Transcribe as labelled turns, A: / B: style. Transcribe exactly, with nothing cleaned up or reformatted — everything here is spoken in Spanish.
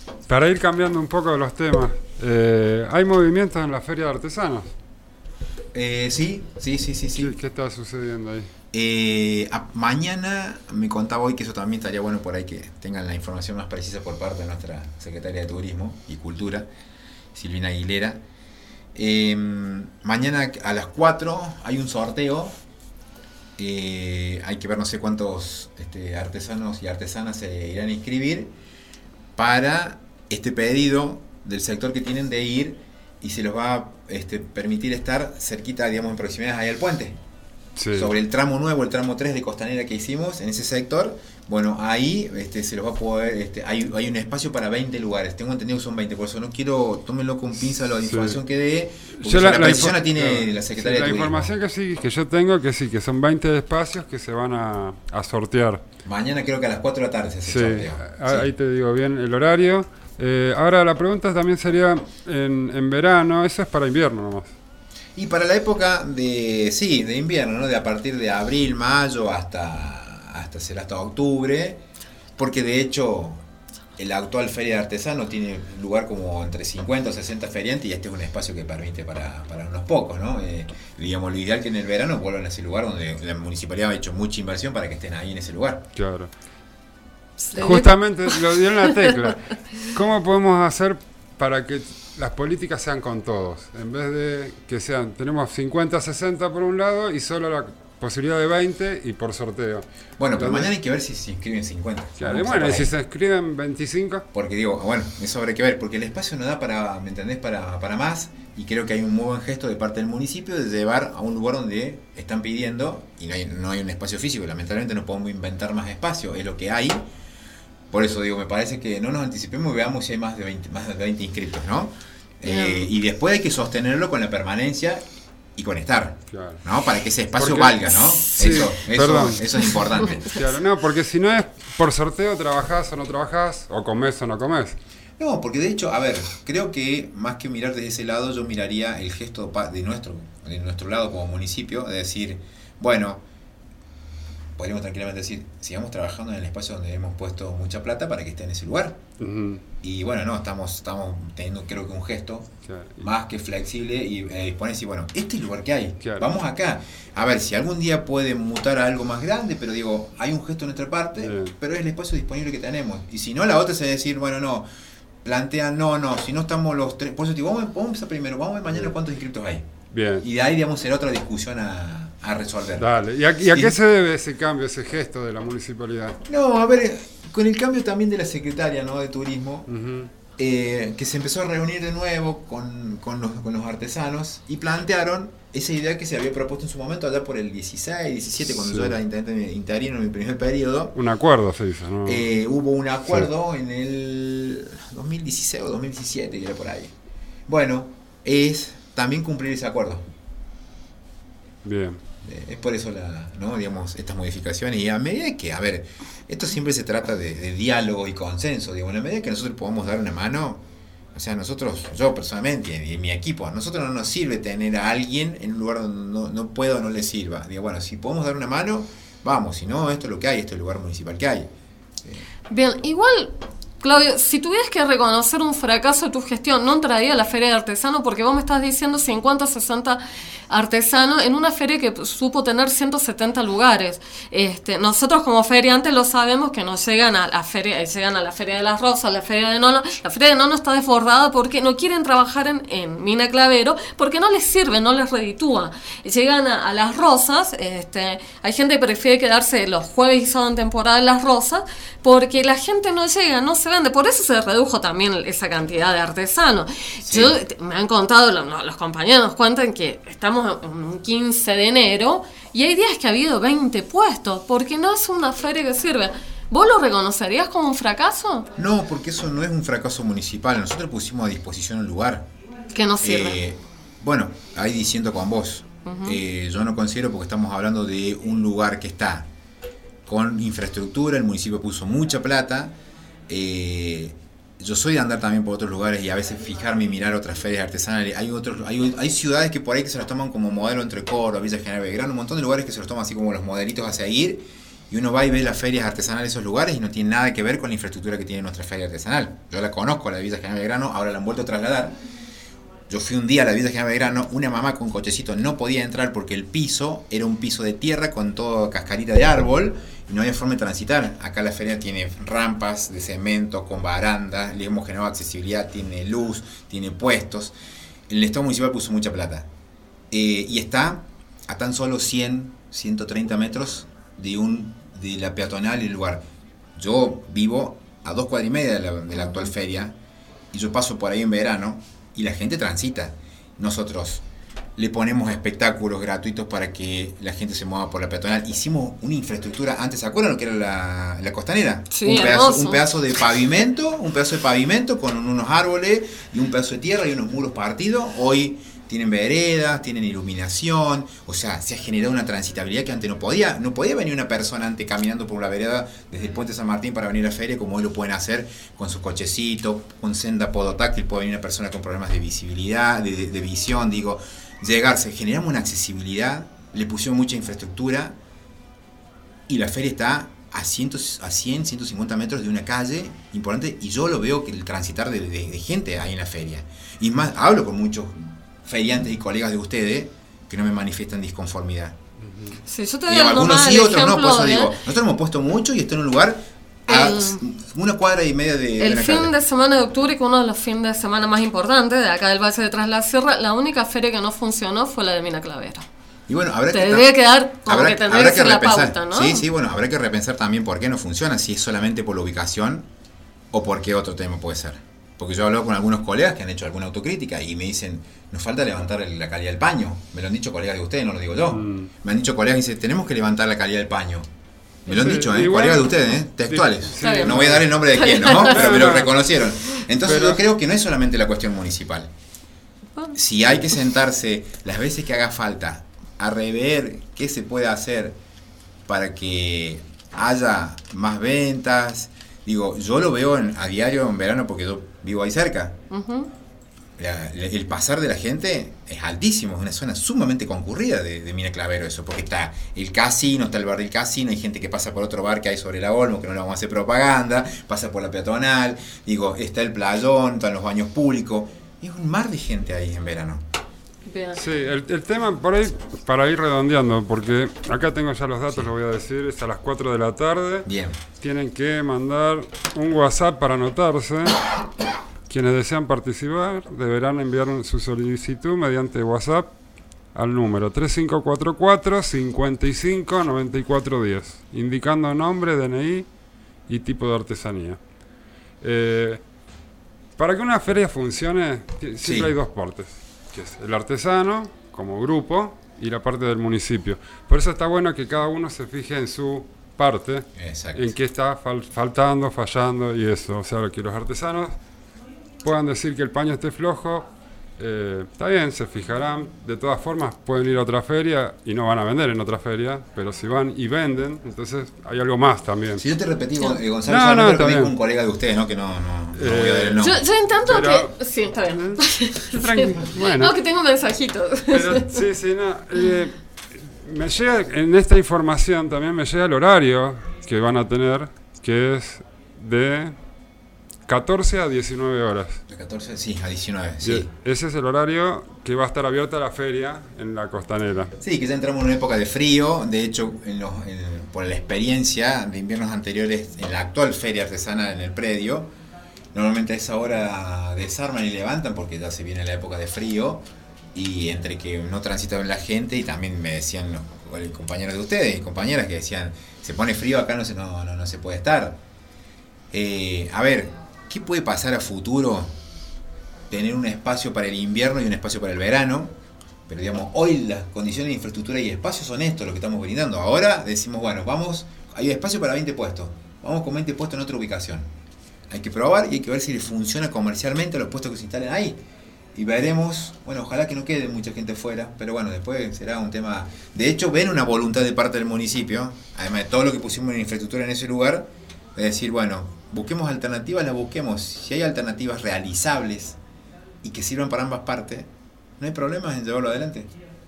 A: Para ir cambiando un poco los temas, eh, ¿hay movimientos en la Feria de Artesanos?
B: Eh, sí, sí, sí, sí, sí.
A: ¿Qué, qué está sucediendo ahí?
B: Eh, a, mañana me contaba hoy que eso también estaría bueno por ahí que tengan la información más precisa por parte de nuestra secretaria de Turismo y Cultura, Silvina Aguilera. Eh, mañana a las cuatro hay un sorteo. Eh, hay que ver no sé cuántos este, artesanos y artesanas se irán a inscribir para este pedido del sector que tienen de ir y se los va a este, permitir estar cerquita, digamos, en proximidad ahí al puente. Sí. Sobre el tramo nuevo, el tramo tres de Costanera que hicimos en ese sector, bueno, ahí este, se los va a poder, este, hay, hay un espacio para veinte lugares, tengo entendido que son veinte, por eso no quiero, tómenlo con pinza la información sí. que dé, porque yo la, la precisión la tiene claro, la Secretaría sí, de Turismo.
A: La información que sí, que yo tengo, que sí, que son veinte espacios que se van a, a sortear.
B: Mañana creo que a las cuatro de la tarde se hace
A: sí,
B: el sorteo.
A: Ahí
B: sí.
A: te digo bien el horario. Eh, ahora la pregunta también sería, en, en verano, eso es para invierno nomás.
B: Y para la época de, sí, de invierno, ¿no? De a partir de abril, mayo hasta, hasta, será hasta octubre, porque de hecho la actual Feria de Artesanos tiene lugar como entre cincuenta o sesenta feriantes y este es un espacio que permite para, para unos pocos, ¿no? Eh, digamos, lo ideal que en el verano vuelvan a ese lugar donde la municipalidad ha hecho mucha inversión para que estén ahí en ese lugar.
A: Claro. Justamente lo dio en la tecla. ¿Cómo podemos hacer para que las políticas sean con todos? En vez de que sean, tenemos cincuenta, sesenta por un lado y solo la posibilidad de veinte y por sorteo.
B: Bueno, pero mañana hay que ver si se inscriben cincuenta.
A: Claro, y bueno, y si se inscriben veinticinco.
B: Porque digo, bueno, eso habrá que ver, porque el espacio no da para, ¿me entendés? Para, para más, y creo que hay un muy buen gesto de parte del municipio de llevar a un lugar donde están pidiendo, y no hay, no hay un espacio físico, lamentablemente no podemos inventar más espacio, es lo que hay. Por eso digo, me parece que no nos anticipemos y veamos si hay más de veinte, más de veinte inscritos, ¿no? Eh, y después hay que sostenerlo con la permanencia y con estar, claro. ¿no? Para que ese espacio porque, valga, ¿no? Sí, eso, eso, eso es importante.
A: Claro, no, porque si no es por sorteo, trabajás o no trabajás, o comés o no comés.
B: No, porque de hecho, a ver, creo que más que mirar desde ese lado, yo miraría el gesto de nuestro, de nuestro lado como municipio, de decir, bueno, podríamos tranquilamente decir, sigamos trabajando en el espacio donde hemos puesto mucha plata para que esté en ese lugar. Uh-huh. Y bueno, no, estamos, estamos teniendo creo que un gesto claro. más que flexible y eh, disponer y decir, bueno, este es el lugar que hay, claro. vamos acá. A ver, si algún día puede mutar a algo más grande, pero digo, hay un gesto de nuestra parte, sí. pero es el espacio disponible que tenemos. Y si no, la otra es decir, bueno, no, plantean, no, no, si no estamos los tres, por eso digo, vamos, vamos a empezar primero, vamos a ver mañana cuántos inscritos hay.
A: Bien.
B: Y de ahí, digamos, será otra discusión a... a resolver.
A: Dale. ¿Y a, y a qué se debe ese cambio, ese gesto de la municipalidad?
B: No, a ver, con el cambio también de la secretaria, ¿no? de Turismo, uh-huh. eh, que se empezó a reunir de nuevo con, con, los, con los artesanos y plantearon esa idea que se había propuesto en su momento allá por el dieciséis, diecisiete, cuando sí. yo era intendente interino en mi primer periodo.
A: Un acuerdo se hizo, ¿no?
B: Eh, hubo un acuerdo sí. en el dos mil dieciséis o dos mil diecisiete, y era por ahí. Bueno, es también cumplir ese acuerdo.
A: Bien.
B: Es por eso la, ¿no? digamos, estas modificaciones, y a medida que, a ver, esto siempre se trata de, de diálogo y consenso, digo, en la medida que nosotros podamos dar una mano, o sea, nosotros, yo personalmente y mi equipo, a nosotros no nos sirve tener a alguien en un lugar donde no, no pueda o no le sirva, digo, bueno, si podemos dar una mano, vamos, si no, esto es lo que hay, esto es el lugar municipal que hay.
C: Bien, igual... Claudio, si tuvieras que reconocer un fracaso de tu gestión, no entraría a la Feria de Artesanos, porque vos me estás diciendo cincuenta, sesenta artesanos en una feria que supo tener ciento setenta lugares. Este, nosotros como feriantes lo sabemos que no llegan a la feria, llegan a la Feria de las Rosas, la Feria de Nono. La Feria de Nono está desbordada porque no quieren trabajar en, en Mina Clavero, porque no les sirve, no les reditúa. Llegan a, a las Rosas, este, hay gente que prefiere quedarse los jueves y sábado en temporada en las Rosas, porque la gente no llega, no se vende, por eso se redujo también esa cantidad de artesanos. Sí. Yo, me han contado, los, los compañeros nos cuentan que estamos en un quince de enero y hay días que ha habido veinte puestos, porque no es una feria que sirve. ¿Vos lo reconocerías como un fracaso?
B: No, porque eso no es un fracaso municipal, nosotros pusimos a disposición un lugar.
C: Que no sirve.
B: Eh, bueno, ahí diciendo con vos, uh-huh. eh, yo no considero, porque estamos hablando de un lugar que está con infraestructura, el municipio puso mucha plata. Eh, yo soy de andar también por otros lugares y a veces fijarme y mirar otras ferias artesanales. Hay otros, hay, hay ciudades que por ahí que se los toman como modelo entre Córdoba, Villa General Belgrano, un montón de lugares que se los toman así como los modelitos a seguir Y uno va y ve las ferias artesanales de esos lugares y no tiene nada que ver con la infraestructura que tiene nuestra feria artesanal. Yo la conozco, la de Villa General Belgrano, ahora la han vuelto a trasladar. Yo fui un día a la Villa General Belgrano, una mamá con cochecito no podía entrar porque el piso era un piso de tierra con toda cascarita de árbol y no había forma de transitar. Acá la feria tiene rampas de cemento con barandas, le hemos generado accesibilidad, tiene luz, tiene puestos. El Estado municipal puso mucha plata. Eh, y está a tan solo cien, ciento treinta metros de, un, de la peatonal y el lugar. Yo vivo a dos cuadras y media de la, de la actual feria y yo paso por ahí en verano y la gente transita. Nosotros le ponemos espectáculos gratuitos para que la gente se mueva por la peatonal. Hicimos una infraestructura, antes, ¿se acuerdan lo que era la, la costanera?
C: Sí,
B: un, pedazo,
C: hermoso.
B: un pedazo de pavimento, un pedazo de pavimento con unos árboles y un pedazo de tierra y unos muros partidos. Hoy tienen veredas, tienen iluminación, o sea, se ha generado una transitabilidad que antes no podía. No podía venir una persona antes caminando por la vereda desde el puente San Martín para venir a la feria, como hoy lo pueden hacer con su cochecito, con senda podotáctil. Puede venir una persona con problemas de visibilidad, de, de, de visión, digo, llegarse. Generamos una accesibilidad, le pusieron mucha infraestructura y la feria está a, cien, a cien, ciento cincuenta metros de una calle importante y yo lo veo que el transitar de, de, de gente ahí en la feria. Y más, hablo con muchos feriantes y colegas de ustedes que no me manifiestan disconformidad.
C: Sí, yo te
B: Y
C: digo algo
B: algunos
C: más,
B: sí,
C: el
B: otros no, por eso
C: ejemplo de-
B: digo, nosotros hemos puesto mucho y está en un lugar a
C: El-
B: una cuadra y media de, de
C: El
B: la
C: fin
B: calle.
C: de semana de octubre, que uno de los fines de semana más importantes de acá del Valle de Tras la Sierra, la única feria que no funcionó fue la de Mina Clavera.
B: Y bueno, habrá
C: Te
B: que,
C: debe quedar como
B: habrá,
C: que tendría
B: habrá
C: que ser la
B: repensar.
C: pauta, ¿no?
B: Sí, sí, bueno, habrá que repensar también por qué no funciona, si es solamente por la ubicación o por qué otro tema puede ser. Porque yo he hablado con algunos colegas que han hecho alguna autocrítica y me dicen, nos falta levantar la calidad del paño. Me lo han dicho colegas de ustedes, no lo digo yo.
A: Mm.
B: Me han dicho colegas que dicen, tenemos que levantar la calidad del paño. Me lo han
A: Sí,
B: dicho, ¿eh?
A: igual-
B: colegas de ustedes, ¿eh? Textuales.
A: Sí,
C: Está bien.
B: No voy a dar el nombre de quién, ¿no? Pero me lo reconocieron. Entonces
A: Pero-
B: yo creo que no es solamente la cuestión municipal. Si hay que sentarse las veces que haga falta a rever qué se puede hacer para que haya más ventas. Digo, yo lo veo en- a diario en verano porque yo vivo ahí cerca.
C: Ujú.
B: La- la- el pasar de la gente es altísimo, es una zona sumamente concurrida de, de Mina Clavero eso, porque está el casino, está el bar del casino, hay gente que pasa por otro bar que hay sobre la Olmo, que no le vamos a hacer propaganda, pasa por la peatonal, digo, está el playón, están los baños públicos, es un mar de gente ahí en verano.
C: Bien.
A: Sí, el, el tema por ahí, para ir redondeando, porque acá tengo ya los datos, lo voy a decir, es a las cuatro de la tarde.
B: Bien,
A: Tienen que mandar un WhatsApp para anotarse. Quienes desean participar deberán enviar su solicitud mediante WhatsApp al número tres cinco cuatro cuatro, cinco cinco, nueve cuatro uno cero, indicando nombre, D N I y tipo de artesanía. Eh, para que una feria funcione, ti- siempre
B: Sí.
A: hay dos partes, que es el artesano como grupo y la parte del municipio. Por eso está bueno que cada uno se fije en su parte,
B: exacto.
A: en qué está fal- faltando, fallando y eso. O sea, que los artesanos puedan decir que el paño esté flojo, eh, está bien, se fijarán. De todas formas, pueden ir a otra feria y no van a vender en otra feria, pero si van y venden, entonces hay algo más también.
B: Si yo te repetí,
C: Sí.
B: eh, Gonzalo,
A: No,
B: solamente
A: no,
B: lo
A: está
B: que me dijo
A: bien.
B: un colega de ustedes, ¿no? Que no, no, no
A: Eh,
B: voy a dar el
C: Yo,
B: nombre.
C: yo intento
A: Pero-
C: que... Sí, está bien.
A: Tranqui- bueno.
C: No, que tengo mensajitos.
A: Pero sí, sí, no. eh, me llega, en esta información también me llega el horario que van a tener, que es de catorce a diecinueve horas.
B: De catorce, sí, a diecinueve,
A: Y
B: sí.
A: ese es el horario que va a estar abierta la feria en la costanera.
B: Sí, que ya entramos en una época de frío. De hecho, en los, en- por la experiencia de inviernos anteriores en la actual feria artesana en el predio, normalmente a esa hora desarman y levantan porque ya se viene la época de frío. Y entre que no transitaban la gente y también me decían los compañeros de ustedes y compañeras que decían, se pone frío acá, no se, no, no, no se puede estar. Eh, a ver, ¿qué puede pasar a futuro? Tener un espacio para el invierno y un espacio para el verano. Pero digamos, hoy las condiciones de infraestructura y espacio son estos lo que estamos brindando. Ahora decimos, bueno, vamos, hay espacio para veinte puestos. Vamos con veinte puestos en otra ubicación. Hay que probar y hay que ver si le funciona comercialmente los puestos que se instalen ahí. Y veremos, bueno, ojalá que no quede mucha gente fuera, pero bueno, después será un tema... De hecho, ven una voluntad de parte del municipio, además de todo lo que pusimos en infraestructura en ese lugar, de decir, bueno, busquemos alternativas, las busquemos. Si hay alternativas realizables y que sirvan para ambas partes, no hay problemas en llevarlo adelante.